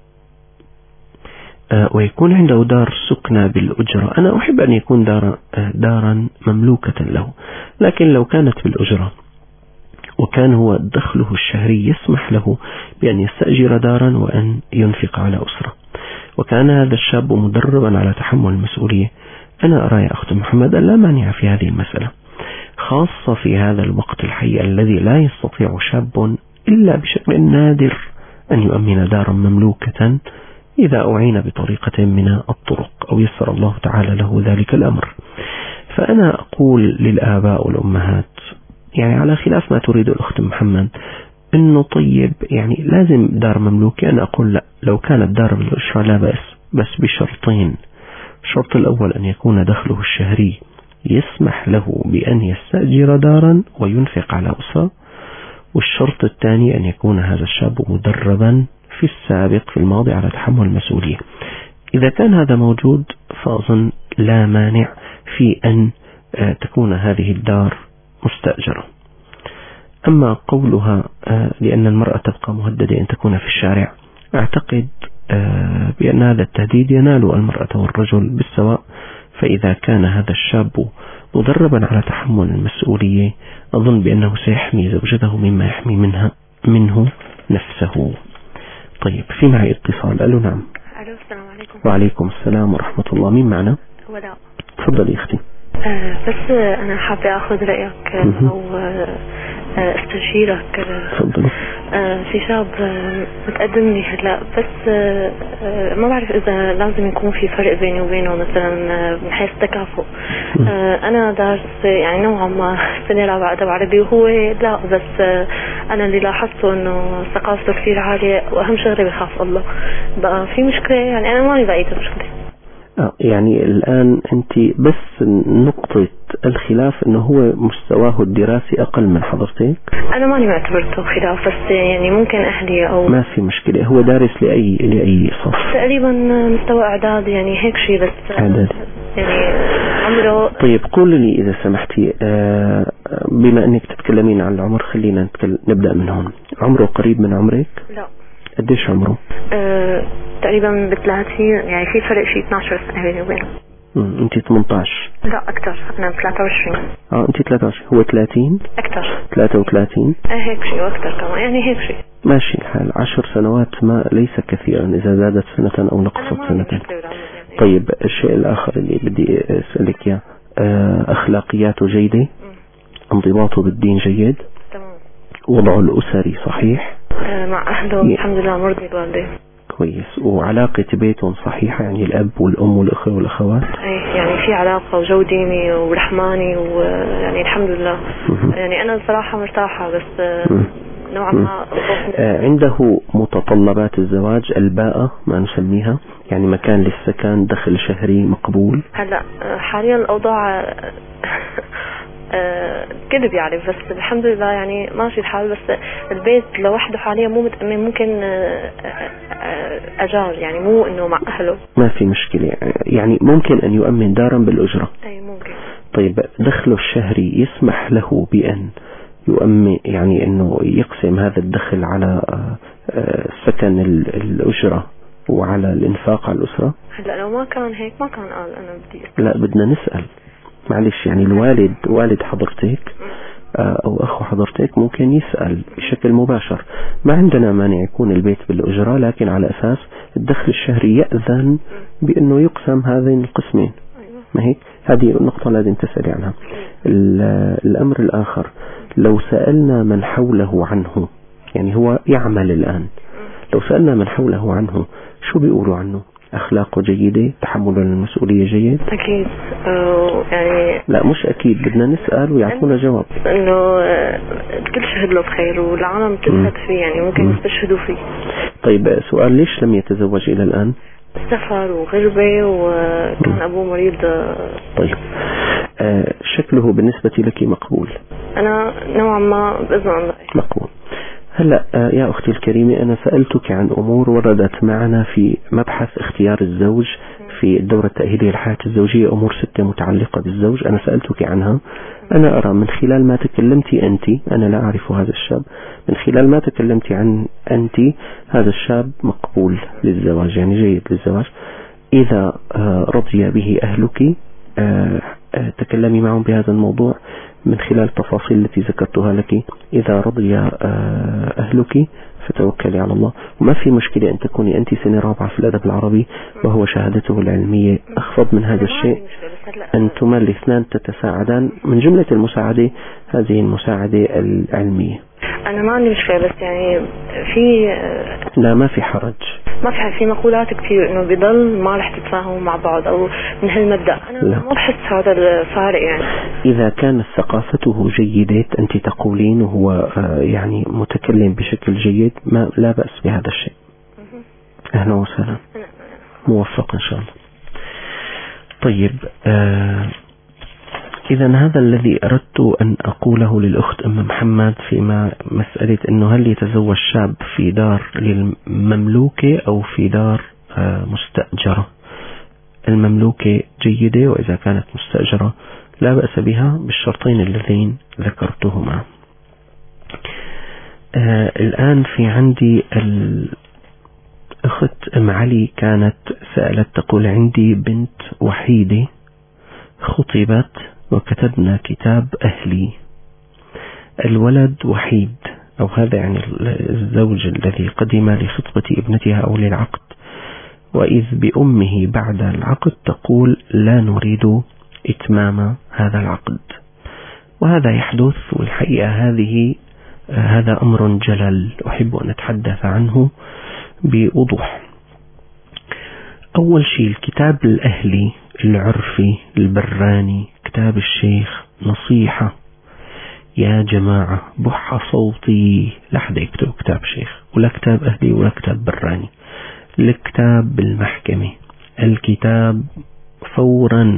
ويكون عنده دار سكنة بالأجرة، أنا أحب أن يكون دارا مملوكة له، لكن لو كانت بالأجرة وكان هو دخله الشهري يسمح له بأن يستأجر دارا وأن ينفق على أسرة، وكان هذا الشاب مدربا على تحمل المسؤولية، أنا أرى يا أخت محمد لا مانع في هذه المسألة، خاصة في هذا الوقت الحي الذي لا يستطيع شاب إلا بشكل نادر أن يؤمن دارا مملوكة إذا أعين بطريقة من الطرق أو يسر الله تعالى له ذلك الأمر. فأنا أقول للآباء والأمهات، يعني على خلاف ما تريد الأخت محمد، إنه طيب يعني لازم دار مملوكة. أنا أقول لا، لو كانت دار بالأجرة لا بأس، بس بشرطين. الشرط الأول أن يكون دخله الشهري يسمح له بأن يستأجر دارا وينفق على أسرة، والشرط الثاني أن يكون هذا الشاب مدربا في السابق في الماضي على تحمل المسؤولية. إذا كان هذا موجود فأظن لا مانع في أن تكون هذه الدار مستأجرة. أما قولها لأن المرأة تبقى مهددة أن تكون في الشارع، أعتقد بأن هذا التهديد ينال المرأة والرجل بالسواء. فإذا كان هذا الشاب مدربا على تحمل المسؤولية، أظن بأنه سيحمي زوجته مما يحمي منه نفسه. طيب في معي اتصال. ألو نعم. ألو السلام عليكم. وعليكم السلام ورحمة الله. مين معنا؟ ولاء. تفضلي أختي. بس أنا حابة أخذ رأيك أو استشيرك. تفضلي. في شاب متقدمني هلا، بس ما بعرف إذا لازم يكون في فرق بيني وبينه مثلا من حيث التكافؤ. أنا دارس يعني نوعا ما سنة رابعة أدب عربي، وهو لا، بس أنا اللي لاحظته إنه ثقافته كثير عالية، وأهم شغلة بخاف الله. بقى في مشكلة، يعني أنا ما لقيت مشكلة. يعني الآن أنت بس نقطة الخلاف أنه هو مستواه الدراسي أقل من حضرتك. أنا ماني معتبرته خلاف، بس يعني ممكن أهلي أو ما في مشكلة. هو دارس لأي صف؟ تقريبا مستوى إعداد، يعني هيك شيء، بس إعداد يعني عمره. طيب قولي لي إذا سمحتي، بما أنك تتكلمين عن العمر خلينا نبدأ من هون. عمره قريب من عمرك؟ لا. قديش عمره؟ تقريبا ب30، يعني في فرق شيء 12 سنة بيني وبينه. انت 18؟ لا أكثر، أنا 23. انت 23، هو 30؟ أكثر 33. هيك شيء، وأكثر كمان، يعني هيك شيء. ماشي الحال. 10 سنوات ما ليس كثيرا إذا زادت سنة أو نقصت سنة. طيب الشيء الآخر اللي بدي أسألك إياه، أخلاقياته جيدة؟ انضباطه بالدين جيد؟ تمام. وضعه الأسري صحيح؟ مع أهله الحمد لله مرضي الوالدين. كويس. وعلاقة بيتهم صحيحة، يعني الأب والأم والأخوة والأخوات؟ يعني في علاقة وجو ديني ورحماني، ويعني الحمد لله. يعني أنا الصراحة مرتاحة، بس نوعا ما. عنده متطلبات الزواج الباءة ما نسميها، يعني مكان للسكن، دخل شهري مقبول؟ هلا حاليا الأوضاع كذب يعني، بس الحمد لله يعني ماشي الحال. بس البيت لوحده حاليا مو متأمن، ممكن أجار، يعني مو إنه مع أهله. ما في مشكلة، يعني ممكن أن يؤمن دارا بالأجرة. أي ممكن. طيب دخله الشهري يسمح له بأن يؤمن، يعني إنه يقسم هذا الدخل على سكن الأجرة وعلى الإنفاق على الأسرة؟ هلا لو ما كان هيك ما كان قال أنا بدي. لا بدنا نسأل، معلش. يعني والد حضرتك أو أخو حضرتك ممكن يسأل بشكل مباشر. ما عندنا مانع يكون البيت بالأجرة، لكن على أساس الدخل الشهري يأذن بأنه يقسم هذين القسمين. ما هيك؟ هذه النقطة لازم تسألي عنها. الأمر الآخر، لو سألنا من حوله عنه، يعني هو يعمل الآن، لو سألنا من حوله عنه شو بيقولوا عنه؟ أخلاقه جيدة، تحمل المسؤولية جيد؟ أكيد. يعني لا مش أكيد، بدنا نسأل ويعطونا جواب. إنه الكل شهد له بخير، والعالم تشهد فيه، يعني ممكن يستشهدوا فيه. طيب سؤال، ليش لم يتزوج إلى الآن؟ سفر وغربة، وكان أبوه مريض. طيب شكله بالنسبة لك مقبول؟ أنا نوعا ما بإذن الله مقبول. هلأ يا أختي الكريمة، أنا سألتك عن أمور وردت معنا في مبحث اختيار الزوج في الدورة التأهيلية للحياة الزوجية، أمور 6 متعلقة بالزوج. أنا سألتك عنها. أنا أرى من خلال ما تكلمتي أنت، أنا لا أعرف هذا الشاب، من خلال ما تكلمتي عن أنت، هذا الشاب مقبول للزواج، يعني جيد للزواج. إذا رضي به أهلك تكلمي معهم بهذا الموضوع من خلال التفاصيل التي ذكرتها لك. إذا رضي أهلك فتوكلي على الله، وما في مشكلة أن تكوني أنت سنة رابعة في الأدب العربي وهو شهادته العلمية أخفض من هذا الشيء. أنتما الاثنان تتساعدان، من جملة المساعدة هذه المساعدة العلمية. أنا ما عندي مشكلة، بس يعني في لا ما في حرج، ما في مقولات كثير إنه بيضل ما رح تتفاهموا مع بعض أو من هالمبدأ. أنا ما بحس هذا الفارق. يعني إذا كانت ثقافته جيدة، أنت تقولين وهو يعني متكلم بشكل جيد، ما لا بأس بهذا الشيء. أهلا وسهلا، موفق إن شاء الله. طيب إذا هذا الذي أردت أن أقوله للأخت أم محمد فيما مسألة أنه هل يتزوج شاب في دار للمملوكة أو في دار مستأجرة. المملوكة جيدة، وإذا كانت مستأجرة لا بأس بها بالشرطين اللذين ذكرتهما. الآن في عندي الأخت أم علي كانت سألت تقول: عندي بنت وحيدة خطبت وكتبنا كتاب أهلي، الولد وحيد، أو هذا يعني الزوج الذي قدم لخطبة ابنتها أو للعقد، وإذ بأمه بعد العقد تقول لا نريد إتمام هذا العقد. وهذا يحدث، والحقيقة هذه هذا أمر جلل أحب أن أتحدث عنه بوضوح. أول شيء الكتاب الأهلي العرفي البراني، كتاب الشيخ نصيحة يا جماعة، بح صوتي، لا حدا يكتب كتاب شيخ ولا كتاب أهلي ولا كتاب براني. الكتاب بالمحكمة، الكتاب فورا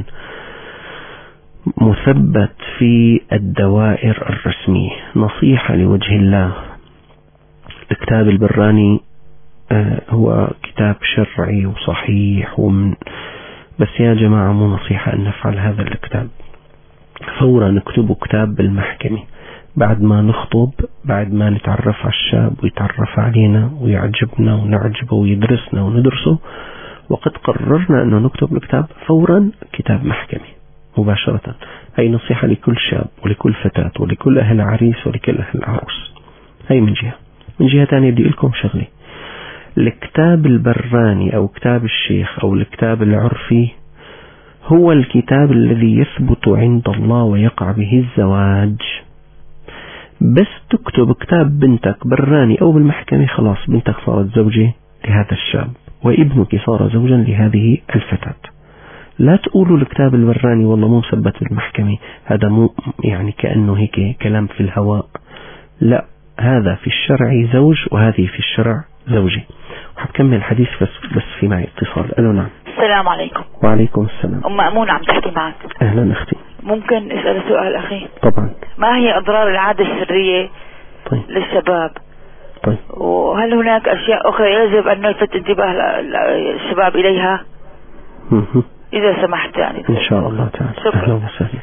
مثبت في الدوائر الرسمية، نصيحة لوجه الله. الكتاب البراني هو كتاب شرعي وصحيح بس يا جماعة مو نصيحة أن نفعل هذا الكتاب. فورا نكتبه كتاب بالمحكمة بعد ما نخطب، بعد ما نتعرف على الشاب ويتعرف علينا ويعجبنا ونعجبه ويدرسنا وندرسه، وقد قررنا أنه نكتب الكتاب فورا كتاب محكمة مباشرة. هي نصيحة لكل شاب ولكل فتاة ولكل أهل عريس ولكل أهل عروس. هي من جهة. من جهة تانية بدي لكم شغلي، الكتاب البراني أو كتاب الشيخ أو الكتاب العرفي هو الكتاب الذي يثبت عند الله ويقع به الزواج. بس تكتب كتاب بنتك براني أو بالمحكمة، خلاص بنتك صارت زوجة لهذا الشاب وابنك صار زوجا لهذه الفتاة. لا تقولوا الكتاب البراني والله مو مثبت بالمحكمة، هذا مو يعني كأنه هيك كلام في الهواء. لا، هذا في الشرع زوج وهذه في الشرع زوجة. وحكمل الحديث بس في معي اتصال. ألو نعم. السلام عليكم. وعليكم السلام. أم مأمون عم تحكي معك. أهلا أختي. ممكن أسأل سؤال أخي؟ طبعا. ما هي أضرار العادة السرية طيب. للشباب؟ طيب. وهل هناك أشياء أخرى يجب أن نلفت انتباه الشباب إليها؟ إذا سمحت يعني. إن شاء الله تعالى. شكرا. أهلا وسهلا.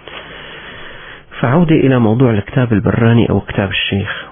فعودة إلى موضوع الكتاب البراني أو كتاب الشيخ.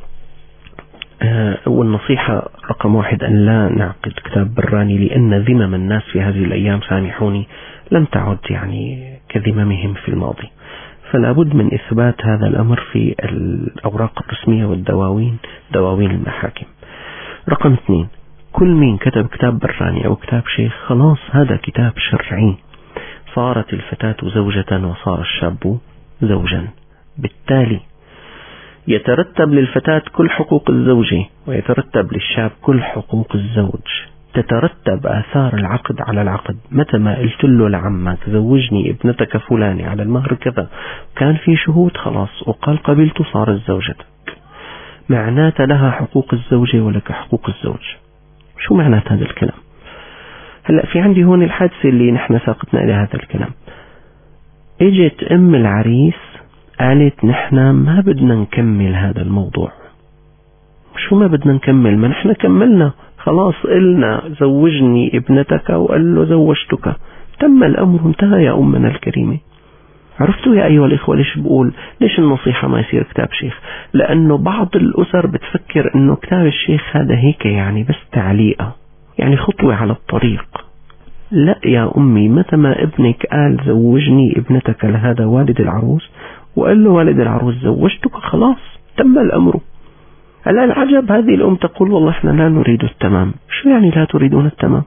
والنصيحة رقم 1 أن لا نعقد كتاب براني، لأن ذمم الناس في هذه الأيام سامحوني لم تعد يعني كذممهم في الماضي، فلا بد من إثبات هذا الأمر في الأوراق الرسمية والدواوين، دواوين المحاكم. رقم 2 كل مين كتب كتاب براني أو كتاب شيخ خلاص هذا كتاب شرعي، صارت الفتاة زوجة وصار الشاب زوجا، بالتالي يترتب للفتاة كل حقوق الزوجة ويترتب للشاب كل حقوق الزوج. تترتب آثار العقد على العقد. متى ما قلت له لعمك زوجني ابنتك فلاني على المهر كذا، كان في شهود خلاص وقال قبلت صارت زوجتك، معناته لها حقوق الزوجة ولك حقوق الزوج. شو معنات هذا الكلام؟ هلأ في عندي هون الحادثة اللي نحن ساقتنا إلى هذا الكلام. اجت ام العريس قالت نحن ما بدنا نكمل هذا الموضوع. شو ما بدنا نكمل؟ ما نحن كملنا خلاص، قلنا زوجني ابنتك وقال له زوجتك، تم الأمر انتهى يا أمنا الكريمة. عرفتوا يا أيها الإخوة ليش بقول ليش النصيحة ما يصير كتاب شيخ؟ لأنه بعض الأسر بتفكر أنه كتاب الشيخ هذا هيك يعني بس تعليقة، يعني خطوة على الطريق. لا يا أمي، متى ما ابنك قال زوجني ابنتك لهذا والد العروس وقال له والد العروس زوجتك، خلاص تم الأمر. هلا العجب هذه الأم تقول والله احنا لا نريد التمام. شو يعني لا تريدون التمام؟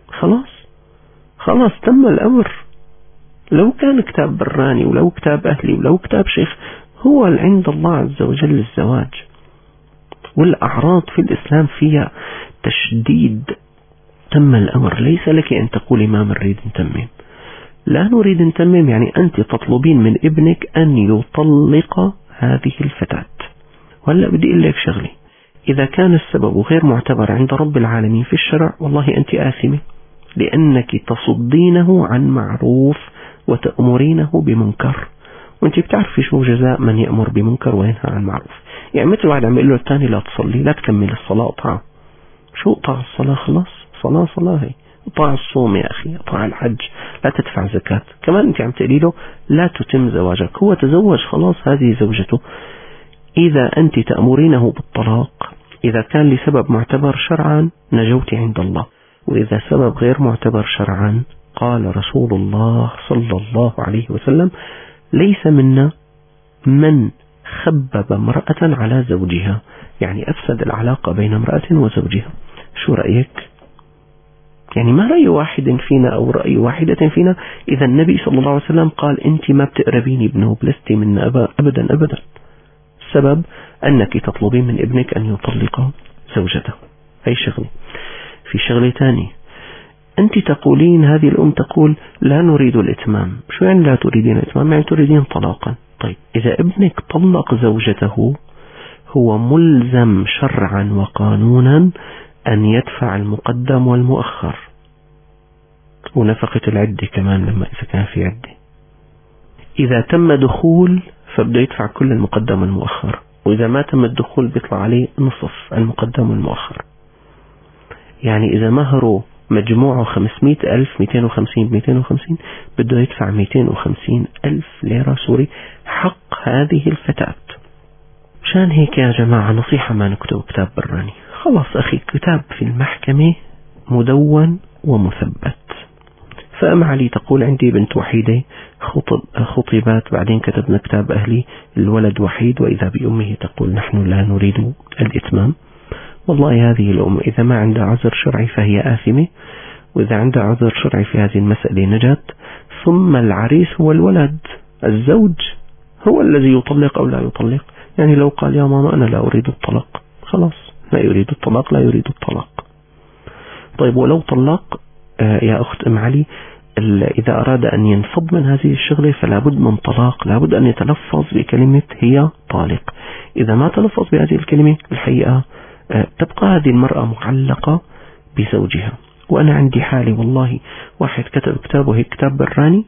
خلاص تم الأمر. لو كان كتاب براني ولو كتاب أهلي ولو كتاب شيخ، هو عند الله عز وجل الزواج. والأعراض في الإسلام فيها تشديد. تم الأمر، ليس لك أن تقولي ما نريد نتمم. لا نريد نتمم يعني أنت تطلبين من ابنك أن يطلق هذه الفتاة. وهلا بدي أقول لك شغلي، إذا كان السبب غير معتبر عند رب العالمين في الشرع، والله أنت آثمة، لأنك تصدينه عن معروف وتأمرينه بمنكر، وأنت بتعرفي شو جزاء من يأمر بمنكر وينهى عن معروف. يعني مثل واحد عم يقول له الثاني لا تصلي، لا تكمل الصلاة، قطعها. شو قطع الصلاة؟ خلاص صلاة هي. قطع الصوم يا أخي، قطع الحج، لا تدفع زكاة. كمان أنت عم تقولي له لا تتم زواجك، هو تزوج خلاص هذه زوجته. إذا أنت تأمرينه بالطلاق إذا كان لسبب معتبر شرعا نجوت عند الله، وإذا سبب غير معتبر شرعا قال رسول الله صلى الله عليه وسلم ليس منا من خبب امرأة على زوجها، يعني أفسد العلاقة بين امرأة وزوجها. شو رأيك؟ يعني ما رأي واحد فينا أو رأي واحدة فينا إذا النبي صلى الله عليه وسلم قال أنت ما بتقربيني بنوب، لستي منا أبدا أبدا. السبب أنك تطلبين من ابنك أن يطلق زوجته. أي شغلة. في شغلة تانية، أنت تقولين، هذه الأم تقول لا نريد الإتمام. شو يعني لا تريدين الإتمام؟ يعني تريدين طلاقا. طيب إذا ابنك طلق زوجته هو ملزم شرعا وقانونا أن يدفع المقدم والمؤخر ونفقة العدة كمان لما إذا كان في عدة. إذا تم دخول فبدأ يدفع كل المقدم والمؤخر، وإذا ما تم الدخول بيطلع عليه نصف المقدم والمؤخر. يعني إذا مهره مجموعه 500,000 250 بده يدفع 250,000 ليرة سوري حق هذه الفتاة. مشان هيك يا جماعة نصيحة ما نكتب كتاب براني. خلاص أخي، كتاب في المحكمة مدون ومثبت. فأم علي تقول عندي بنت وحيدة خطبت بعدين كتبنا كتاب أهلي الولد وحيد وإذا بأمه تقول نحن لا نريد الإتمام. والله هذه الأم إذا ما عندها عذر شرعي فهي آثمة، وإذا عندها عذر شرعي في هذه المسألة نجت. ثم العريس هو الولد، الزوج هو الذي يطلق أو لا يطلق. يعني لو قال يا ماما أنا لا أريد الطلاق، خلاص لا يريد الطلاق، لا يريد الطلاق. طيب ولو طلق يا أخت أم علي، إذا أراد أن ينفض من هذه الشغلة فلا بد من طلاق، لا بد أن يتلفظ بكلمة هي طالق. إذا ما تلفظ بهذه الكلمة الحقيقة تبقى هذه المرأة معلقة بزوجها. وأنا عندي حالي والله، واحد كتب كتابه هيك كتاب براني،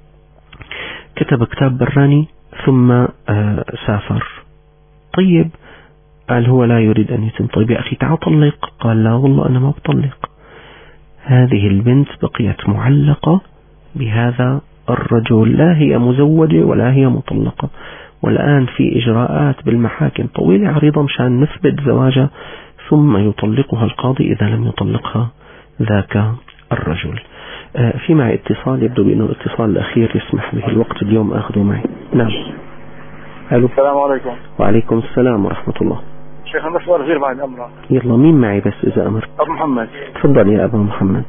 كتب كتاب براني ثم سافر. طيب قال هو لا يريد أن يتم. طيب يا أخي تعال طلق. قال لا والله أنا ما بطلق. هذه البنت بقيت معلقة بهذا الرجل، لا هي مزوجة ولا هي مطلقة. والآن في إجراءات بالمحاكم طويلة عريضة مشان نثبت زواجها، ثم يطلقها القاضي إذا لم يطلقها ذاك الرجل. في معي اتصال، يبدو بأنه الاتصال الأخير يسمح به الوقت اليوم أخذه معي. نعم. ألو. السلام عليكم. وعليكم السلام ورحمة الله. شيخ أنا سؤال غير بعد أمرك. يلا مين معي بس إذا أمر؟ أبو محمد. تفضل يا أبو محمد.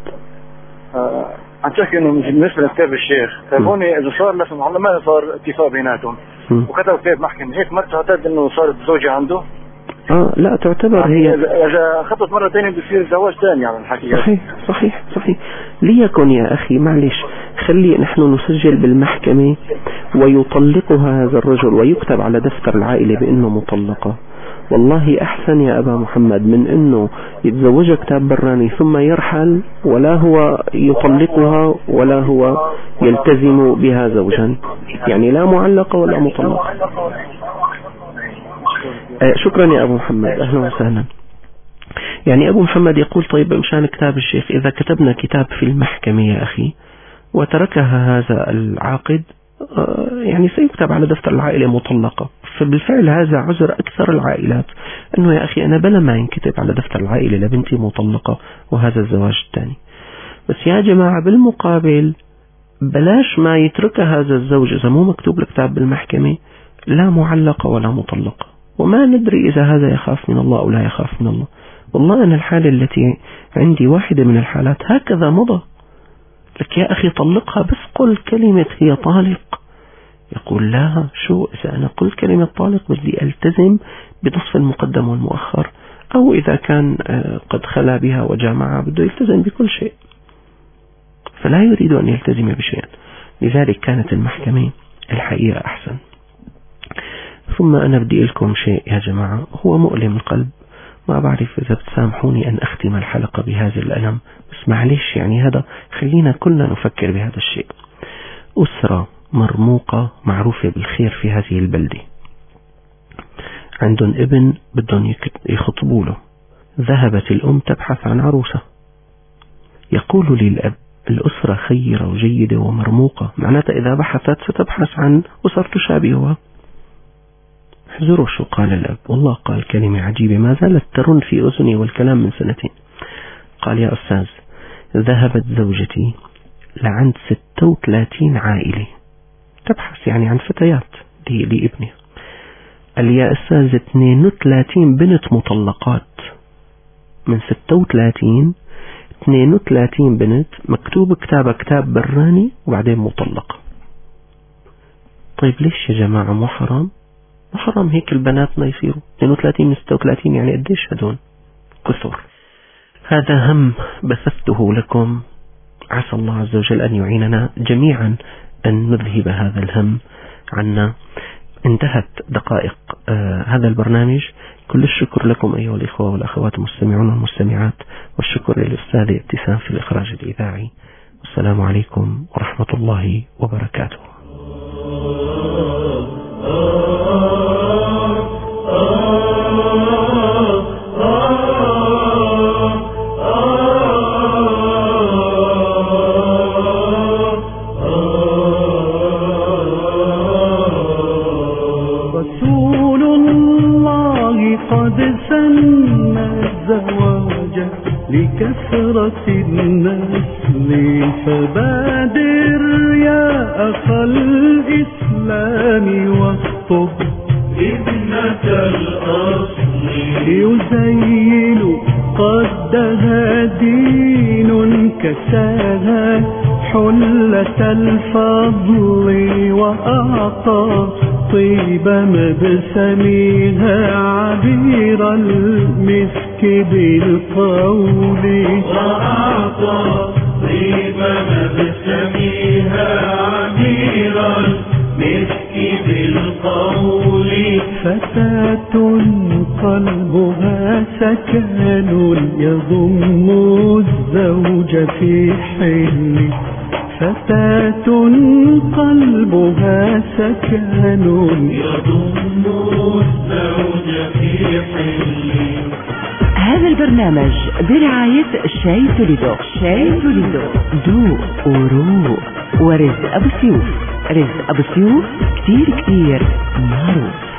عم تحكي إنه بالنسبة لكتاب الشيخ، تابوني إذا صار لسه هلا ما صار اتفاق بيناتهم وكتب كتاب محكمة هيك، ما تعتقد إنه صارت زوجة عنده؟ لا تعتبر هي إذا خطت مرة ثانية بصير زواج ثاني على الحقيقة. صحيح. ليكن يا أخي معلش، خلي نحن نسجل بالمحكمة ويطلقها هذا الرجل ويكتب على دفتر العائلة بأنه مطلقة. والله أحسن يا أبا محمد من أنه يتزوج كتاب براني ثم يرحل ولا هو يطلقها ولا هو يلتزم بها زوجا، يعني لا معلقة ولا مطلقة. شكرا يا أبو محمد، أهلا وسهلا. يعني أبو محمد يقول طيب مشان كتاب الشيخ، إذا كتبنا كتاب في المحكمة يا أخي وتركها هذا العاقد يعني سيكتب على دفتر العائلة مطلقة. فبالفعل هذا عذر أكثر العائلات أنه يا أخي أنا بلا ما ينكتب على دفتر العائلة لبنتي مطلقة وهذا الزواج الثاني. بس يا جماعة بالمقابل بلاش ما يتركها هذا الزوج إذا مو مكتوب الكتاب بالمحكمة لا معلقة ولا مطلقة، وما ندري إذا هذا يخاف من الله أو لا يخاف من الله. والله أنا الحالة التي عندي واحدة من الحالات هكذا مضى لك يا أخي طلقها بس قل كلمة هي طالق. يقول لا، شو إذا أنا قلت كلمة طالق بدي ألتزم بنصف المقدم والمؤخر، أو إذا كان قد خلا بها وجامعها بده يلتزم بكل شيء، فلا يريد أن يلتزم بشيء. لذلك كانت المحكمة الحقيقة أحسن. ثم أنا بدي لكم شيء يا جماعة هو مؤلم القلب، ما بعرف إذا بتسامحوني أن أختم الحلقة بهذا الألم، بس معلش يعني هذا خلينا كلنا نفكر بهذا الشيء. أسرة مرموقة معروفة بالخير في هذه البلدة، عندهم ابن بدهم يخطبوا له، ذهبت الأم تبحث عن عروسة. يقول لي الأب الأسرة خيرة وجيدة ومرموقة، معناتها إذا بحثت ستبحث عن أسر تشابهها. احذروا شو قال الأب، والله قال كلمة عجيبة ما زالت ترن في أذني والكلام من سنتين. قال يا أستاذ ذهبت زوجتي لعند 36 عائلة تبحث يعني عن فتيات لابني. قال يا أستاذ 32 بنت مطلقات، من 36 32 بنت مكتوب كتاب براني وبعدين مطلقة. طيب ليش يا جماعة مو حرام؟ حرام هيك البنات ما يصيروا 32 من 36، يعني قديش هدول كثر. هذا هم بثثته لكم، عسى الله عز وجل أن يعيننا جميعا أن نذهب هذا الهم عنا. انتهت دقائق هذا البرنامج. كل الشكر لكم أيها الإخوة والأخوات المستمعون والمستمعات، والشكر للأستاذ ابتسام في الإخراج الإذاعي. والسلام عليكم ورحمة الله وبركاته. رسول الله قد سن الزواج لكثرة النسل، فبادر يا أخا الإسلام واخطب ابنة الأصل، يزين قدها دين كساها حلة الفضل، وأعطى طيب مبسمها عبير المسك بالقول، وأعطى طيب مبسمها عبير المسك بالقول. فتاة قلبها سكن يضم الزوج في حل، فتاة قلبها سكن يضم الزوج في حل. هذا البرنامج برعاية شاي توليدو. شاي توليدو ذوق وروق. ورزق أبو سيوف. رزق أبو سيوف كتير معروف.